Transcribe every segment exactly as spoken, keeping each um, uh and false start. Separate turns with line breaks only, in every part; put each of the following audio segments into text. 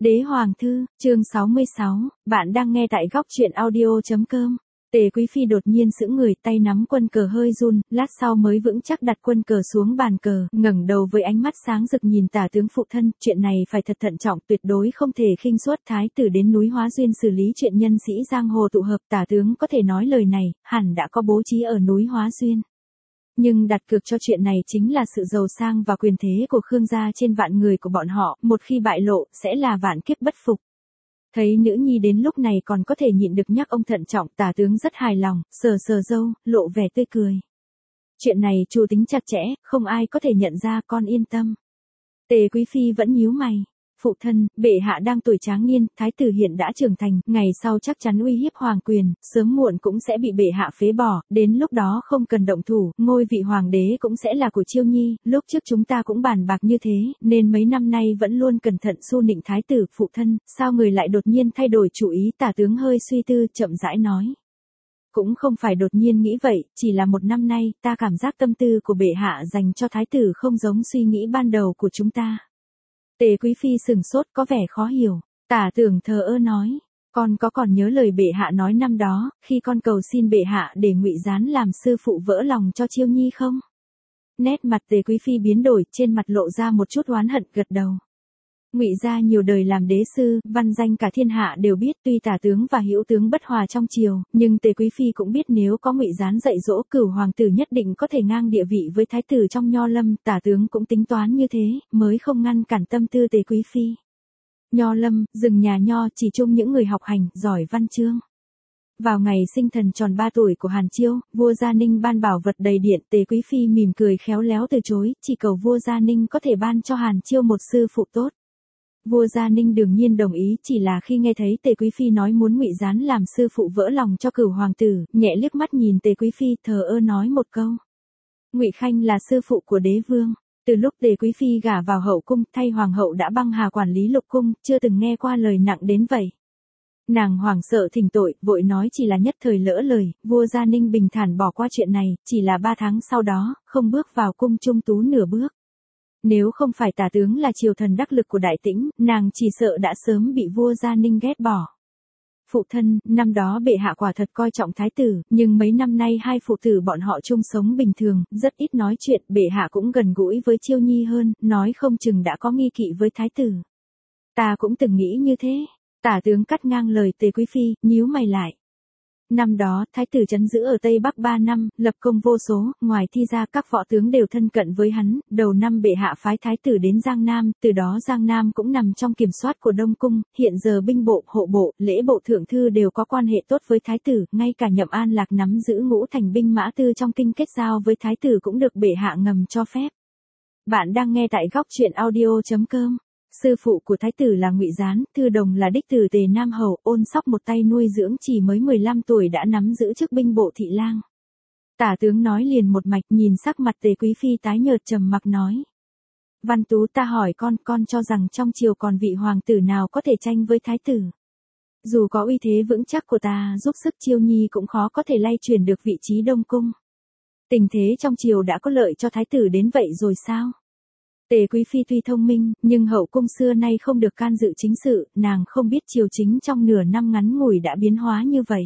Đế Hoàng Thư, chương sáu mươi sáu, bạn đang nghe tại góc truyện audio chấm com. Tề Quý Phi đột nhiên sững người, tay nắm quân cờ hơi run, lát sau mới vững chắc đặt quân cờ xuống bàn cờ, ngẩng đầu với ánh mắt sáng rực nhìn tả tướng phụ thân, chuyện này phải thật thận trọng, tuyệt đối không thể khinh suất. Thái tử đến núi Hóa Duyên xử lý chuyện nhân sĩ giang hồ tụ hợp, tả tướng có thể nói lời này, hẳn đã có bố trí ở núi Hóa Duyên. Nhưng đặt cược cho chuyện này chính là sự giàu sang và quyền thế của Khương gia trên vạn người của bọn họ, một khi bại lộ, sẽ là vạn kiếp bất phục. Thấy nữ nhi đến lúc này còn có thể nhịn được nhắc ông thận trọng, tả tướng rất hài lòng, sờ sờ râu, lộ vẻ tươi cười. Chuyện này chủ tính chặt chẽ, không ai có thể nhận ra, con yên tâm. Tề Quý Phi vẫn nhíu mày. Phụ thân, bệ hạ đang tuổi tráng niên, thái tử hiện đã trưởng thành, ngày sau chắc chắn uy hiếp hoàng quyền, sớm muộn cũng sẽ bị bệ hạ phế bỏ, đến lúc đó không cần động thủ, ngôi vị hoàng đế cũng sẽ là của Chiêu Nhi, lúc trước chúng ta cũng bàn bạc như thế, nên mấy năm nay vẫn luôn cẩn thận su nịnh thái tử. Phụ thân, sao người lại đột nhiên thay đổi chủ ý? Tả tướng hơi suy tư, chậm rãi nói. Cũng không phải đột nhiên nghĩ vậy, chỉ là một năm nay, ta cảm giác tâm tư của bệ hạ dành cho thái tử không giống suy nghĩ ban đầu của chúng ta. Tề Quý Phi sừng sốt, có vẻ khó hiểu. Tả Tưởng thờ ơ nói, con có còn nhớ lời bệ hạ nói năm đó, khi con cầu xin bệ hạ để Ngụy Gián làm sư phụ vỡ lòng cho Chiêu Nhi không? Nét mặt Tề Quý Phi biến đổi, trên mặt lộ ra một chút oán hận, gật đầu. Ngụy gia nhiều đời làm đế sư, văn danh cả thiên hạ đều biết, tuy tả tướng và hữu tướng bất hòa trong triều, nhưng Tề Quý Phi cũng biết nếu có Ngụy Gián dạy dỗ, Cửu hoàng tử nhất định có thể ngang địa vị với thái tử trong Nho Lâm, tả tướng cũng tính toán như thế, mới không ngăn cản tâm tư Tề Quý Phi. Nho Lâm, rừng nhà Nho, chỉ chung những người học hành, giỏi văn chương. Vào ngày sinh thần tròn ba tuổi của Hàn Chiêu, vua Gia Ninh ban bảo vật đầy điện, Tề Quý Phi mỉm cười khéo léo từ chối, chỉ cầu vua Gia Ninh có thể ban cho Hàn Chiêu một sư phụ tốt. Vua Gia Ninh đương nhiên đồng ý, chỉ là khi nghe thấy Tề Quý Phi nói muốn Ngụy Gián làm sư phụ vỡ lòng cho Cửu hoàng tử, nhẹ liếc mắt nhìn Tề Quý Phi, thờ ơ nói một câu. Ngụy Khanh là sư phụ của đế vương. Từ lúc Tề Quý Phi gả vào hậu cung, thay hoàng hậu đã băng hà quản lý lục cung, chưa từng nghe qua lời nặng đến vậy. Nàng hoảng sợ thỉnh tội, vội nói chỉ là nhất thời lỡ lời, vua Gia Ninh bình thản bỏ qua chuyện này, chỉ là ba tháng sau đó, không bước vào cung trung tú nửa bước. Nếu không phải tả tướng là triều thần đắc lực của Đại Tĩnh, nàng chỉ sợ đã sớm bị vua Gia Ninh ghét bỏ. Phụ thân, năm đó bệ hạ quả thật coi trọng thái tử, nhưng mấy năm nay hai phụ tử bọn họ chung sống bình thường, rất ít nói chuyện, bệ hạ cũng gần gũi với Chiêu Nhi hơn, nói không chừng đã có nghi kỵ với thái tử. Ta cũng từng nghĩ như thế. Tả tướng cắt ngang lời Tề Quý Phi, nhíu mày lại. Năm đó, thái tử trấn giữ ở Tây Bắc ba năm, lập công vô số, ngoài thi ra các võ tướng đều thân cận với hắn, đầu năm bệ hạ phái thái tử đến Giang Nam, từ đó Giang Nam cũng nằm trong kiểm soát của Đông Cung, hiện giờ binh bộ, hộ bộ, lễ bộ thượng thư đều có quan hệ tốt với thái tử, ngay cả Nhậm An Lạc nắm giữ ngũ thành binh mã tư trong kinh kết giao với thái tử cũng được bệ hạ ngầm cho phép. Bạn đang nghe tại góc truyện audio chấm com. Sư phụ của thái tử là Ngụy Gián, Thư Đồng là đích tử Tề Nam Hầu, Ôn Sóc một tay nuôi dưỡng chỉ mới mười lăm tuổi đã nắm giữ chức binh bộ thị lang. Tả tướng nói liền một mạch, nhìn sắc mặt Tề Quý Phi tái nhợt trầm mặc nói. Văn Tú, ta hỏi con, con cho rằng trong triều còn vị hoàng tử nào có thể tranh với thái tử? Dù có uy thế vững chắc của ta giúp sức Chiêu Nhi cũng khó có thể lay chuyển được vị trí Đông Cung. Tình thế trong triều đã có lợi cho thái tử đến vậy rồi sao? Tề Quý Phi tuy thông minh, nhưng hậu cung xưa nay không được can dự chính sự, nàng không biết triều chính trong nửa năm ngắn ngủi đã biến hóa như vậy.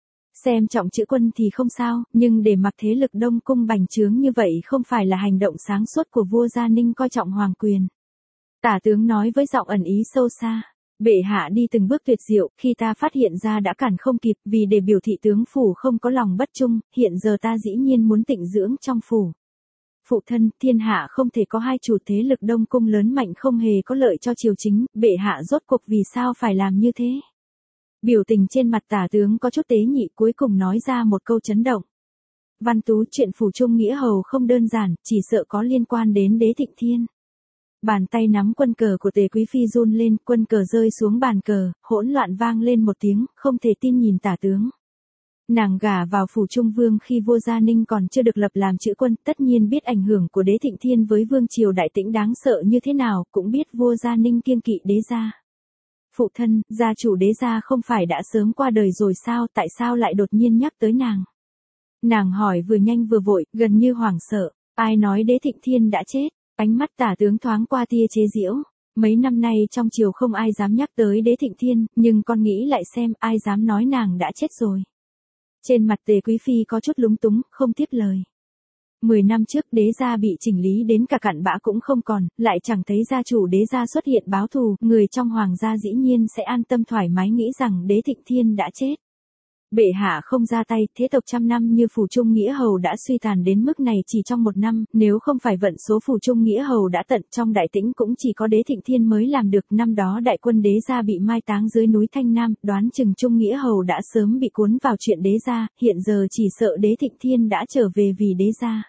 Xem trọng chữ quân thì không sao, nhưng để mặc thế lực Đông Cung bành trướng như vậy không phải là hành động sáng suốt của vua Gia Ninh coi trọng hoàng quyền. Tả tướng nói với giọng ẩn ý sâu xa. Bệ hạ đi từng bước tuyệt diệu, khi ta phát hiện ra đã cản không kịp, vì để biểu thị tướng phủ không có lòng bất trung, hiện giờ ta dĩ nhiên muốn tịnh dưỡng trong phủ. Phụ thân, thiên hạ không thể có hai chủ thế lực Đông Cung lớn mạnh không hề có lợi cho triều chính, bệ hạ rốt cuộc vì sao phải làm như thế? Biểu tình trên mặt tả tướng có chút tế nhị, cuối cùng nói ra một câu chấn động. Văn Tú, chuyện phủ trung nghĩa hầu không đơn giản, chỉ sợ có liên quan đến đế Thịnh Thiên. Bàn tay nắm quân cờ của Tề Quý Phi run lên, quân cờ rơi xuống bàn cờ, hỗn loạn vang lên một tiếng, không thể tin nhìn tả tướng. Nàng gả vào phủ Trung Vương khi vua Gia Ninh còn chưa được lập làm chữ quân, tất nhiên biết ảnh hưởng của đế Thịnh Thiên với vương triều Đại Tĩnh đáng sợ như thế nào, cũng biết vua Gia Ninh kiêng kỵ đế gia. Phụ thân, gia chủ đế gia không phải đã sớm qua đời rồi sao, tại sao lại đột nhiên nhắc tới nàng? Nàng hỏi vừa nhanh vừa vội, gần như hoảng sợ, ai nói đế Thịnh Thiên đã chết? Ánh mắt tả tướng thoáng qua tia chế giễu. Mấy năm nay trong triều không ai dám nhắc tới Đế Thịnh Thiên, nhưng con nghĩ lại xem ai dám nói nàng đã chết rồi. Trên mặt Tề Quý Phi có chút lúng túng, không tiếp lời. Mười năm trước đế gia bị chỉnh lý đến cả cặn bã cũng không còn, lại chẳng thấy gia chủ đế gia xuất hiện báo thù, người trong hoàng gia dĩ nhiên sẽ an tâm thoải mái nghĩ rằng Đế Thịnh Thiên đã chết. Bệ hạ không ra tay, thế tộc trăm năm như Phủ Trung Nghĩa Hầu đã suy tàn đến mức này chỉ trong một năm, nếu không phải vận số Phủ Trung Nghĩa Hầu đã tận trong Đại Tĩnh cũng chỉ có Đế Thịnh Thiên mới làm được. Năm đó đại quân đế gia bị mai táng dưới núi Thanh Nam, đoán chừng Trung Nghĩa Hầu đã sớm bị cuốn vào chuyện đế gia, hiện giờ chỉ sợ Đế Thịnh Thiên đã trở về vì đế gia.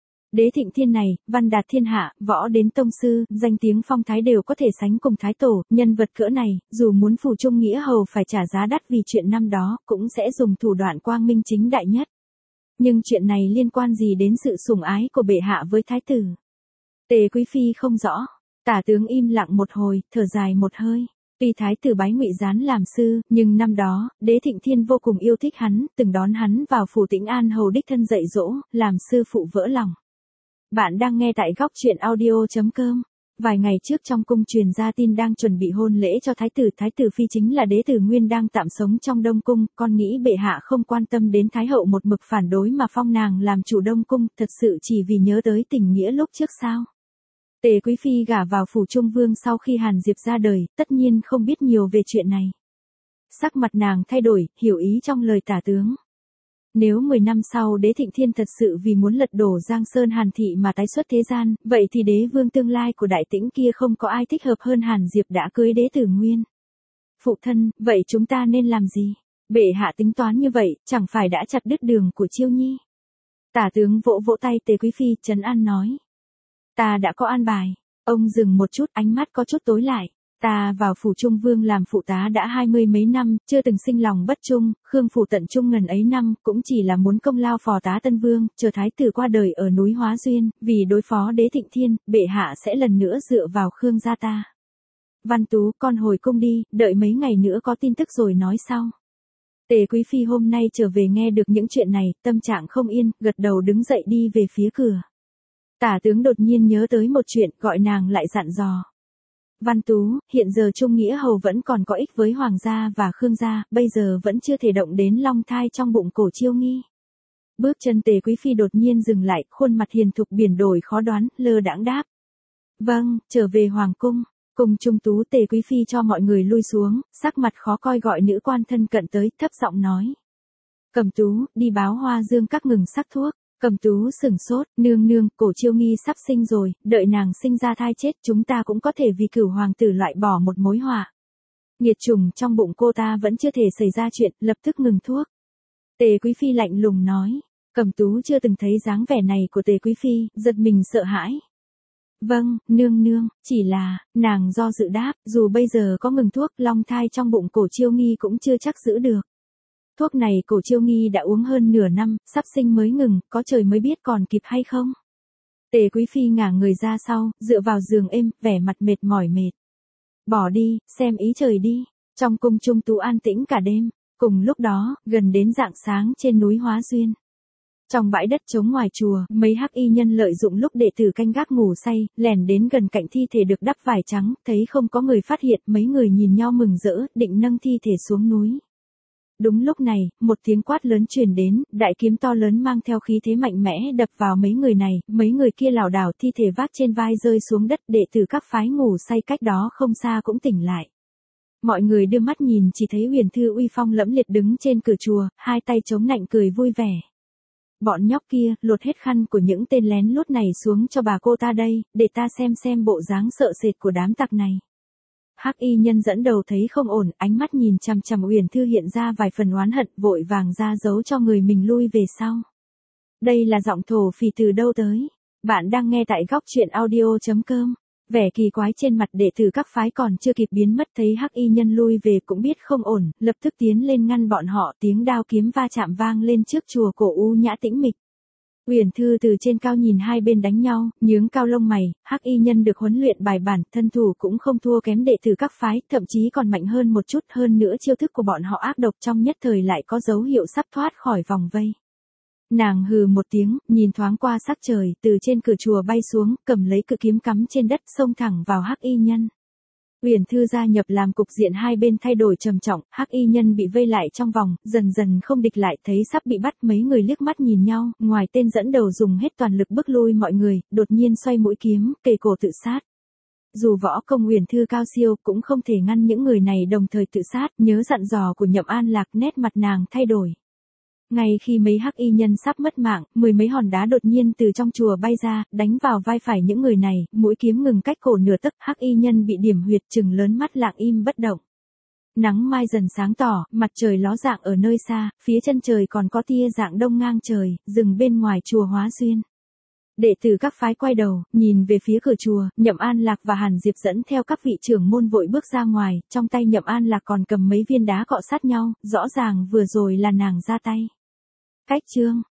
Đế Thịnh Thiên này, văn đạt thiên hạ, võ đến tông sư, danh tiếng phong thái đều có thể sánh cùng thái tổ, nhân vật cỡ này, dù muốn Phủ Trung Nghĩa Hầu phải trả giá đắt vì chuyện năm đó, cũng sẽ dùng thủ đoạn quang minh chính đại nhất. Nhưng chuyện này liên quan gì đến sự sủng ái của bệ hạ với thái tử? Tề Quý Phi không rõ, tả tướng im lặng một hồi, thở dài một hơi. Tuy thái tử bái Ngụy Gián làm sư, nhưng năm đó, Đế Thịnh Thiên vô cùng yêu thích hắn, từng đón hắn vào phủ Tĩnh An Hầu đích thân dạy dỗ, làm sư phụ vỡ lòng. Bạn đang nghe tại góc truyện audio chấm com. Vài ngày trước trong cung truyền ra tin đang chuẩn bị hôn lễ cho thái tử, thái tử phi chính là Đế Tử Nguyên đang tạm sống trong Đông cung, con nghĩ bệ hạ không quan tâm đến thái hậu một mực phản đối mà phong nàng làm chủ Đông cung, thật sự chỉ vì nhớ tới tình nghĩa lúc trước sao? Tề Quý Phi gả vào phủ Trung Vương sau khi Hàn Diệp ra đời, tất nhiên không biết nhiều về chuyện này. Sắc mặt nàng thay đổi, hiểu ý trong lời tả tướng. Nếu mười năm sau Đế Thịnh Thiên thật sự vì muốn lật đổ Giang Sơn Hàn Thị mà tái xuất thế gian, vậy thì đế vương tương lai của Đại Tĩnh kia không có ai thích hợp hơn Hàn Diệp đã cưới Đế Tử Nguyên. Phụ thân, vậy chúng ta nên làm gì? Bệ hạ tính toán như vậy, chẳng phải đã chặt đứt đường của Chiêu Nhi? Tả tướng vỗ vỗ tay Tề Quý Phi, trấn an nói. Ta đã có an bài. Ông dừng một chút, ánh mắt có chút tối lại. Ta vào phủ Trung Vương làm phụ tá đã hai mươi mấy năm, chưa từng sinh lòng bất trung, Khương phủ tận trung ngần ấy năm, cũng chỉ là muốn công lao phò tá Tân Vương, chờ thái tử qua đời ở núi Hóa Duyên, vì đối phó Đế Thịnh Thiên, bệ hạ sẽ lần nữa dựa vào Khương gia ta. Văn Tú, con hồi cung đi, đợi mấy ngày nữa có tin tức rồi nói sau. Tề Quý Phi hôm nay trở về nghe được những chuyện này, tâm trạng không yên, gật đầu đứng dậy đi về phía cửa. Tả tướng đột nhiên nhớ tới một chuyện, gọi nàng lại dặn dò. Văn Tú, hiện giờ Trung Nghĩa Hầu vẫn còn có ích với Hoàng gia và Khương gia, bây giờ vẫn chưa thể động đến long thai trong bụng cổ Chiêu Nghi. Bước chân Tề Quý Phi đột nhiên dừng lại, khuôn mặt hiền thục biển đổi khó đoán, lơ đãng đáp. Vâng, trở về Hoàng cung. Cùng Trung Tú Tề Quý Phi cho mọi người lui xuống, sắc mặt khó coi gọi nữ quan thân cận tới, thấp giọng nói. Cẩm Tú, đi báo Hoa Dương các ngừng sắc thuốc. Cẩm Tú sửng sốt, nương nương, cổ Chiêu Nghi sắp sinh rồi, đợi nàng sinh ra thai chết chúng ta cũng có thể vì cửu hoàng tử loại bỏ một mối họa. Nghiệt trùng trong bụng cô ta vẫn chưa thể xảy ra chuyện, lập tức ngừng thuốc. Tề Quý Phi lạnh lùng nói, Cẩm Tú chưa từng thấy dáng vẻ này của Tề Quý Phi, giật mình sợ hãi. Vâng, nương nương, chỉ là, nàng do dự đáp, dù bây giờ có ngừng thuốc, long thai trong bụng cổ Chiêu Nghi cũng chưa chắc giữ được. Thuốc này cổ Chiêu Nghi đã uống hơn nửa năm, sắp sinh mới ngừng, có trời mới biết còn kịp hay không. Tề Quý Phi ngả người ra sau, dựa vào giường êm, vẻ mặt mệt mỏi mệt. Bỏ đi, xem ý trời đi. Trong cung Trung Tú an tĩnh cả đêm. Cùng lúc đó, gần đến rạng sáng trên núi Hóa Duyên. Trong bãi đất trống ngoài chùa, mấy hắc y nhân lợi dụng lúc đệ tử canh gác ngủ say, lẻn đến gần cạnh thi thể được đắp vải trắng, thấy không có người phát hiện, mấy người nhìn nhau mừng rỡ, định nâng thi thể xuống núi. Đúng lúc này, một tiếng quát lớn truyền đến, đại kiếm to lớn mang theo khí thế mạnh mẽ đập vào mấy người này, mấy người kia lảo đảo thi thể vác trên vai rơi xuống đất, đệ tử các phái ngủ say cách đó không xa cũng tỉnh lại. Mọi người đưa mắt nhìn chỉ thấy Huyền Thư uy phong lẫm liệt đứng trên cửa chùa, hai tay chống nạnh cười vui vẻ. Bọn nhóc kia, lột hết khăn của những tên lén lút này xuống cho bà cô ta đây, để ta xem xem bộ dáng sợ sệt của đám tặc này. Hắc y nhân dẫn đầu thấy không ổn, ánh mắt nhìn chằm chằm Uyển Thư hiện ra vài phần oán hận, vội vàng ra giấu cho người mình lui về sau. Đây là giọng thổ phỉ từ đâu tới? Bạn đang nghe tại góc truyện audio chấm com. Vẻ kỳ quái trên mặt đệ tử các phái còn chưa kịp biến mất, thấy hắc y nhân lui về cũng biết không ổn, lập tức tiến lên ngăn bọn họ, tiếng đao kiếm va chạm vang lên trước chùa cổ u nhã tĩnh mịch. Uyển Thư từ trên cao nhìn hai bên đánh nhau, nhướng cao lông mày, hắc y nhân được huấn luyện bài bản, thân thủ cũng không thua kém đệ tử các phái, thậm chí còn mạnh hơn một chút, hơn nữa chiêu thức của bọn họ ác độc, trong nhất thời lại có dấu hiệu sắp thoát khỏi vòng vây. Nàng hừ một tiếng, nhìn thoáng qua sắc trời, từ trên cửa chùa bay xuống, cầm lấy cự kiếm cắm trên đất, xông thẳng vào hắc y nhân. Uyển Thư gia nhập làm cục diện hai bên thay đổi trầm trọng, Hắc Y Nhân bị vây lại trong vòng, dần dần không địch lại, thấy sắp bị bắt, mấy người liếc mắt nhìn nhau, ngoài tên dẫn đầu dùng hết toàn lực bức lui mọi người, đột nhiên xoay mũi kiếm, kề cổ tự sát. Dù võ công Uyển Thư cao siêu, cũng không thể ngăn những người này đồng thời tự sát, nhớ dặn dò của Nhậm An Lạc, nét mặt nàng thay đổi. Ngay khi mấy Hắc Y Nhân sắp mất mạng, mười mấy hòn đá đột nhiên từ trong chùa bay ra, đánh vào vai phải những người này, mũi kiếm ngừng cách cổ nửa tấc, Hắc Y Nhân bị điểm huyệt, trừng lớn mắt lặng im bất động. Nắng mai dần sáng tỏ, mặt trời ló dạng ở nơi xa, phía chân trời còn có tia dạng đông ngang trời, rừng bên ngoài chùa Hóa Xuyên. Đệ tử các phái quay đầu, nhìn về phía cửa chùa, Nhậm An Lạc và Hàn Diệp dẫn theo các vị trưởng môn vội bước ra ngoài, trong tay Nhậm An Lạc còn cầm mấy viên đá cọ sát nhau, rõ ràng vừa rồi là nàng ra tay. Cách chương